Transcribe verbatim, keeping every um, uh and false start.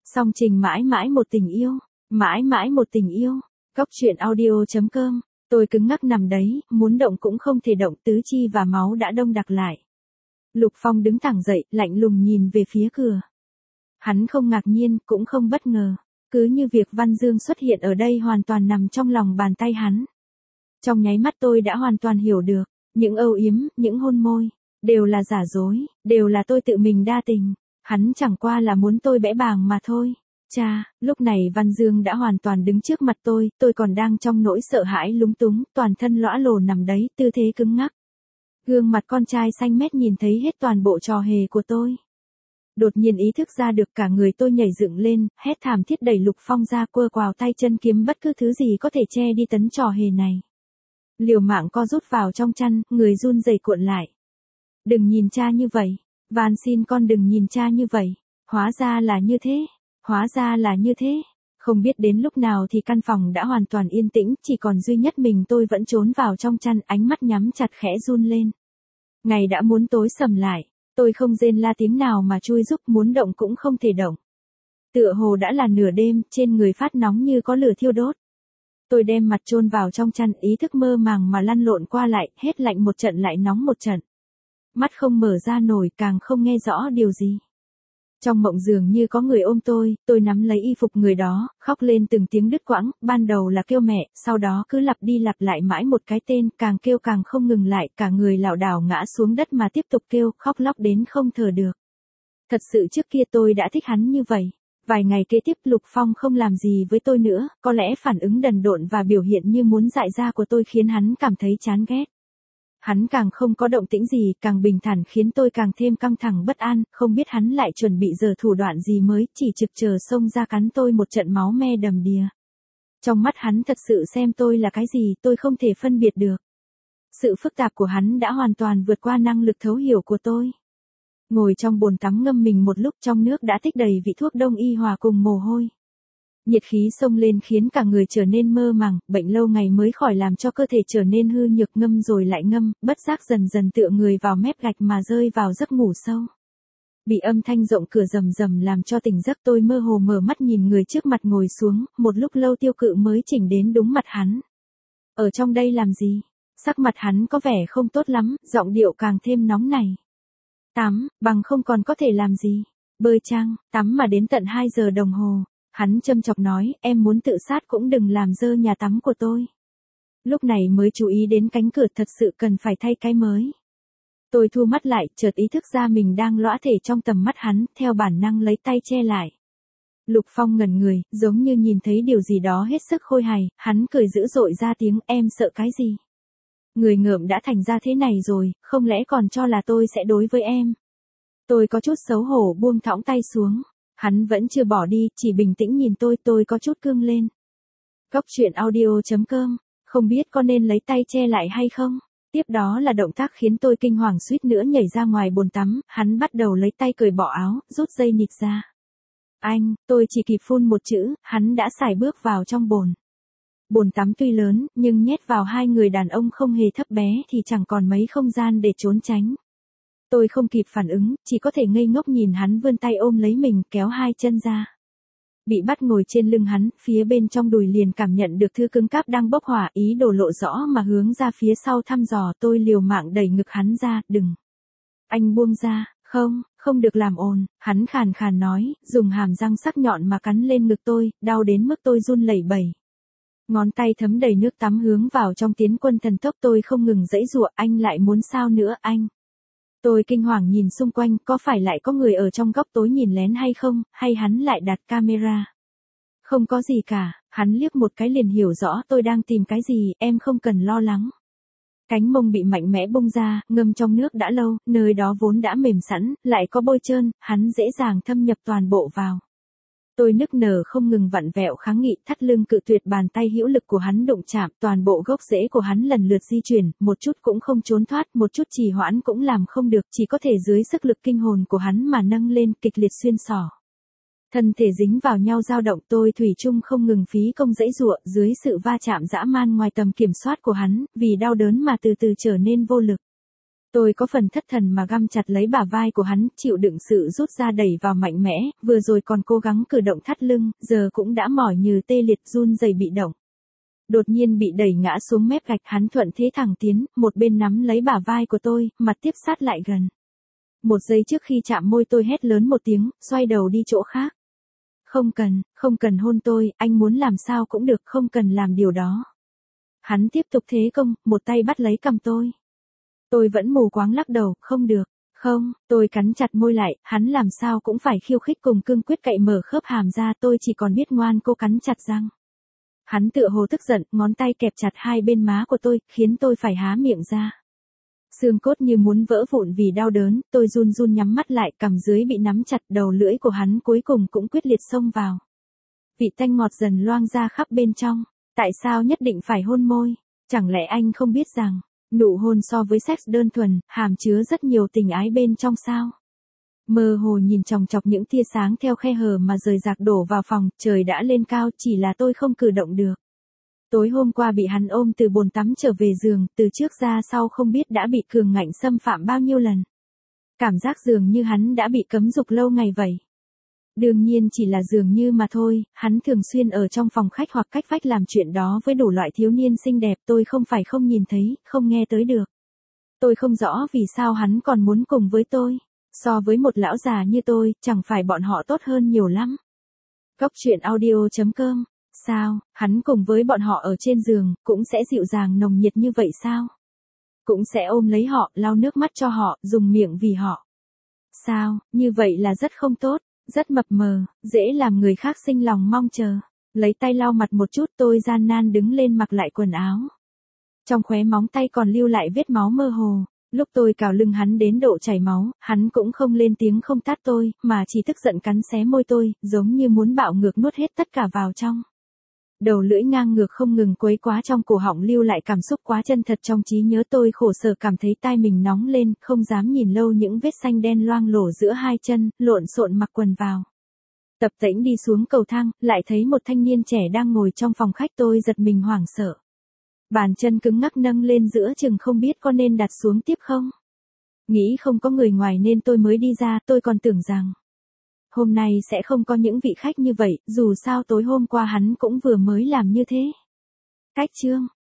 Song trình mãi mãi một tình yêu, mãi mãi một tình yêu. Góc truyện audio.com. Tôi cứng ngắc nằm đấy, muốn động cũng không thể động, tứ chi và máu đã đông đặc lại. Lục Phong đứng thẳng dậy, lạnh lùng nhìn về phía cửa. Hắn không ngạc nhiên, cũng không bất ngờ. Cứ như việc Văn Dương xuất hiện ở đây hoàn toàn nằm trong lòng bàn tay hắn. Trong nháy mắt tôi đã hoàn toàn hiểu được, những âu yếm, những hôn môi, đều là giả dối, đều là tôi tự mình đa tình. Hắn chẳng qua là muốn tôi bẽ bàng mà thôi. Cha, lúc này Văn Dương đã hoàn toàn đứng trước mặt tôi, tôi còn đang trong nỗi sợ hãi lúng túng, toàn thân lõa lồ nằm đấy, tư thế cứng ngắc. Gương mặt con trai xanh mét nhìn thấy hết toàn bộ trò hề của tôi. Đột nhiên ý thức ra được, cả người tôi nhảy dựng lên, hét thảm thiết đẩy Lục Phong ra, quơ quào tay chân kiếm bất cứ thứ gì có thể che đi tấn trò hề này. Liều mạng co rút vào trong chăn, người run rẩy cuộn lại. Đừng nhìn cha như vậy, van xin con đừng nhìn cha như vậy. Hóa ra là như thế, hóa ra là như thế. Không biết đến lúc nào thì căn phòng đã hoàn toàn yên tĩnh, chỉ còn duy nhất mình tôi vẫn trốn vào trong chăn, ánh mắt nhắm chặt khẽ run lên. Ngày đã muốn tối sầm lại, tôi không rên la tiếng nào mà chui rúc, muốn động cũng không thể động. Tựa hồ đã là nửa đêm, trên người phát nóng như có lửa thiêu đốt. Tôi đem mặt chôn vào trong chăn, ý thức mơ màng mà lăn lộn qua lại, hết lạnh một trận lại nóng một trận. Mắt không mở ra nổi, càng không nghe rõ điều gì. Trong mộng dường như có người ôm tôi, tôi nắm lấy y phục người đó, khóc lên từng tiếng đứt quãng, ban đầu là kêu mẹ, sau đó cứ lặp đi lặp lại mãi một cái tên, càng kêu càng không ngừng lại, cả người lảo đảo ngã xuống đất mà tiếp tục kêu, khóc lóc đến không thở được. Thật sự trước kia tôi đã thích hắn như vậy. Vài ngày kế tiếp Lục Phong không làm gì với tôi nữa, có lẽ phản ứng đần độn và biểu hiện như muốn dại ra của tôi khiến hắn cảm thấy chán ghét. Hắn càng không có động tĩnh gì, càng bình thản khiến tôi càng thêm căng thẳng bất an, không biết hắn lại chuẩn bị giở thủ đoạn gì mới, chỉ trực chờ xông ra cắn tôi một trận máu me đầm đìa. Trong mắt hắn thật sự xem tôi là cái gì, tôi không thể phân biệt được. Sự phức tạp của hắn đã hoàn toàn vượt qua năng lực thấu hiểu của tôi. Ngồi trong bồn tắm ngâm mình một lúc, trong nước đã tích đầy vị thuốc đông y hòa cùng mồ hôi. Nhiệt khí xông lên khiến cả người trở nên mơ màng, bệnh lâu ngày mới khỏi làm cho cơ thể trở nên hư nhược, ngâm rồi lại ngâm, bất giác dần dần tựa người vào mép gạch mà rơi vào giấc ngủ sâu. Bị âm thanh rộng cửa rầm rầm làm cho tỉnh giấc, tôi mơ hồ mở mắt nhìn người trước mặt ngồi xuống, một lúc lâu Tiêu Cự mới chỉnh đến đúng mặt hắn. Ở trong đây làm gì? Sắc mặt hắn có vẻ không tốt lắm, giọng điệu càng thêm nóng nảy. Tắm, bằng không còn có thể làm gì? Bơi chăng, tắm mà đến tận hai giờ đồng hồ. Hắn châm chọc nói, em muốn tự sát cũng đừng làm dơ nhà tắm của tôi. Lúc này mới chú ý đến cánh cửa, thật sự cần phải thay cái mới. Tôi thu mắt lại, chợt ý thức ra mình đang lõa thể trong tầm mắt hắn, theo bản năng lấy tay che lại. Lục Phong ngẩn người, giống như nhìn thấy điều gì đó hết sức khôi hài, hắn cười dữ dội ra tiếng, em sợ cái gì? Người ngợm đã thành ra thế này rồi, không lẽ còn cho là tôi sẽ đối với em? Tôi có chút xấu hổ buông thõng tay xuống. Hắn vẫn chưa bỏ đi, chỉ bình tĩnh nhìn tôi, tôi có chút cương lên. Góc truyện audio.com, không biết có nên lấy tay che lại hay không? Tiếp đó là động tác khiến tôi kinh hoàng suýt nữa nhảy ra ngoài bồn tắm, hắn bắt đầu lấy tay cởi bỏ áo, rút dây nịt ra. Anh, tôi chỉ kịp phun một chữ, hắn đã sải bước vào trong bồn. Bồn tắm tuy lớn, nhưng nhét vào hai người đàn ông không hề thấp bé thì chẳng còn mấy không gian để trốn tránh. Tôi không kịp phản ứng, chỉ có thể ngây ngốc nhìn hắn vươn tay ôm lấy mình, kéo hai chân ra. Bị bắt ngồi trên lưng hắn, phía bên trong đùi liền cảm nhận được thứ cứng cáp đang bốc hỏa, ý đồ lộ rõ mà hướng ra phía sau thăm dò, tôi liều mạng đẩy ngực hắn ra, đừng. Anh buông ra, không, không được làm ồn, hắn khàn khàn nói, dùng hàm răng sắc nhọn mà cắn lên ngực tôi, đau đến mức tôi run lẩy bẩy. Ngón tay thấm đầy nước tắm hướng vào trong tiến quân thần tốc, tôi không ngừng giãy giụa, anh lại muốn sao nữa anh? Tôi kinh hoàng nhìn xung quanh, có phải lại có người ở trong góc tối nhìn lén hay không, hay hắn lại đặt camera? Không có gì cả, hắn liếc một cái liền hiểu rõ tôi đang tìm cái gì, em không cần lo lắng. Cánh mông bị mạnh mẽ bung ra, ngâm trong nước đã lâu, nơi đó vốn đã mềm sẵn, lại có bôi trơn, hắn dễ dàng thâm nhập toàn bộ vào. Tôi nức nở không ngừng vặn vẹo kháng nghị, thắt lưng cự tuyệt bàn tay hữu lực của hắn đụng chạm, toàn bộ gốc rễ của hắn lần lượt di chuyển, một chút cũng không trốn thoát, một chút trì hoãn cũng làm không được, chỉ có thể dưới sức lực kinh hồn của hắn mà nâng lên, kịch liệt xuyên xỏ. Thân thể dính vào nhau dao động, tôi thủy chung không ngừng phí công giãy giụa, dưới sự va chạm dã man ngoài tầm kiểm soát của hắn, vì đau đớn mà từ từ trở nên vô lực. Tôi có phần thất thần mà găm chặt lấy bả vai của hắn, chịu đựng sự rút ra đẩy vào mạnh mẽ, vừa rồi còn cố gắng cử động thắt lưng, giờ cũng đã mỏi như tê liệt run rẩy bị động. Đột nhiên bị đẩy ngã xuống mép gạch, hắn thuận thế thẳng tiến, một bên nắm lấy bả vai của tôi, mặt tiếp sát lại gần. Một giây trước khi chạm môi tôi hét lớn một tiếng, xoay đầu đi chỗ khác. Không cần, không cần hôn tôi, anh muốn làm sao cũng được, không cần làm điều đó. Hắn tiếp tục thế công, một tay bắt lấy cằm tôi. Tôi vẫn mù quáng lắc đầu, không được, không, tôi cắn chặt môi lại, hắn làm sao cũng phải khiêu khích cùng cương quyết cậy mở khớp hàm ra, tôi chỉ còn biết ngoan cố cắn chặt răng. Hắn tựa hồ tức giận, ngón tay kẹp chặt hai bên má của tôi, khiến tôi phải há miệng ra. Xương cốt như muốn vỡ vụn vì đau đớn, tôi run run nhắm mắt lại, cằm dưới bị nắm chặt, đầu lưỡi của hắn cuối cùng cũng quyết liệt xông vào. Vị tanh ngọt dần loang ra khắp bên trong. Tại sao nhất định phải hôn môi? Chẳng lẽ anh không biết rằng, nụ hôn so với sex đơn thuần, hàm chứa rất nhiều tình ái bên trong sao? Mơ hồ nhìn chòng chọc những tia sáng theo khe hở mà rời rạc đổ vào phòng, trời đã lên cao, chỉ là tôi không cử động được. Tối hôm qua bị hắn ôm từ bồn tắm trở về giường, từ trước ra sau không biết đã bị cường ngạnh xâm phạm bao nhiêu lần. Cảm giác dường như hắn đã bị cấm dục lâu ngày vậy. Đương nhiên chỉ là dường như mà thôi, hắn thường xuyên ở trong phòng khách hoặc cách vách làm chuyện đó với đủ loại thiếu niên xinh đẹp, tôi không phải không nhìn thấy, không nghe tới được. Tôi không rõ vì sao hắn còn muốn cùng với tôi. So với một lão già như tôi, chẳng phải bọn họ tốt hơn nhiều lắm. Góc truyện audio chấm com. Sao, hắn cùng với bọn họ ở trên giường, cũng sẽ dịu dàng nồng nhiệt như vậy sao? Cũng sẽ ôm lấy họ, lau nước mắt cho họ, dùng miệng vì họ. Sao, như vậy là rất không tốt, rất mập mờ, dễ làm người khác sinh lòng mong chờ. Lấy tay lau mặt một chút, tôi gian nan đứng lên mặc lại quần áo. Trong khóe móng tay còn lưu lại vết máu mơ hồ. Lúc tôi cào lưng hắn đến độ chảy máu, hắn cũng không lên tiếng không tát tôi, mà chỉ tức giận cắn xé môi tôi, giống như muốn bạo ngược nuốt hết tất cả vào trong. Đầu lưỡi ngang ngược không ngừng quấy quá trong cổ họng, lưu lại cảm xúc quá chân thật trong trí nhớ. Tôi khổ sở cảm thấy tai mình nóng lên, không dám nhìn lâu những vết xanh đen loang lổ giữa hai chân, lộn xộn mặc quần vào. Tập tễnh đi xuống cầu thang, lại thấy một thanh niên trẻ đang ngồi trong phòng khách, tôi giật mình hoảng sợ. Bàn chân cứng ngắc nâng lên giữa chừng không biết có nên đặt xuống tiếp không. Nghĩ không có người ngoài nên tôi mới đi ra, tôi còn tưởng rằng hôm nay sẽ không có những vị khách như vậy, dù sao tối hôm qua hắn cũng vừa mới làm như thế. Cách chương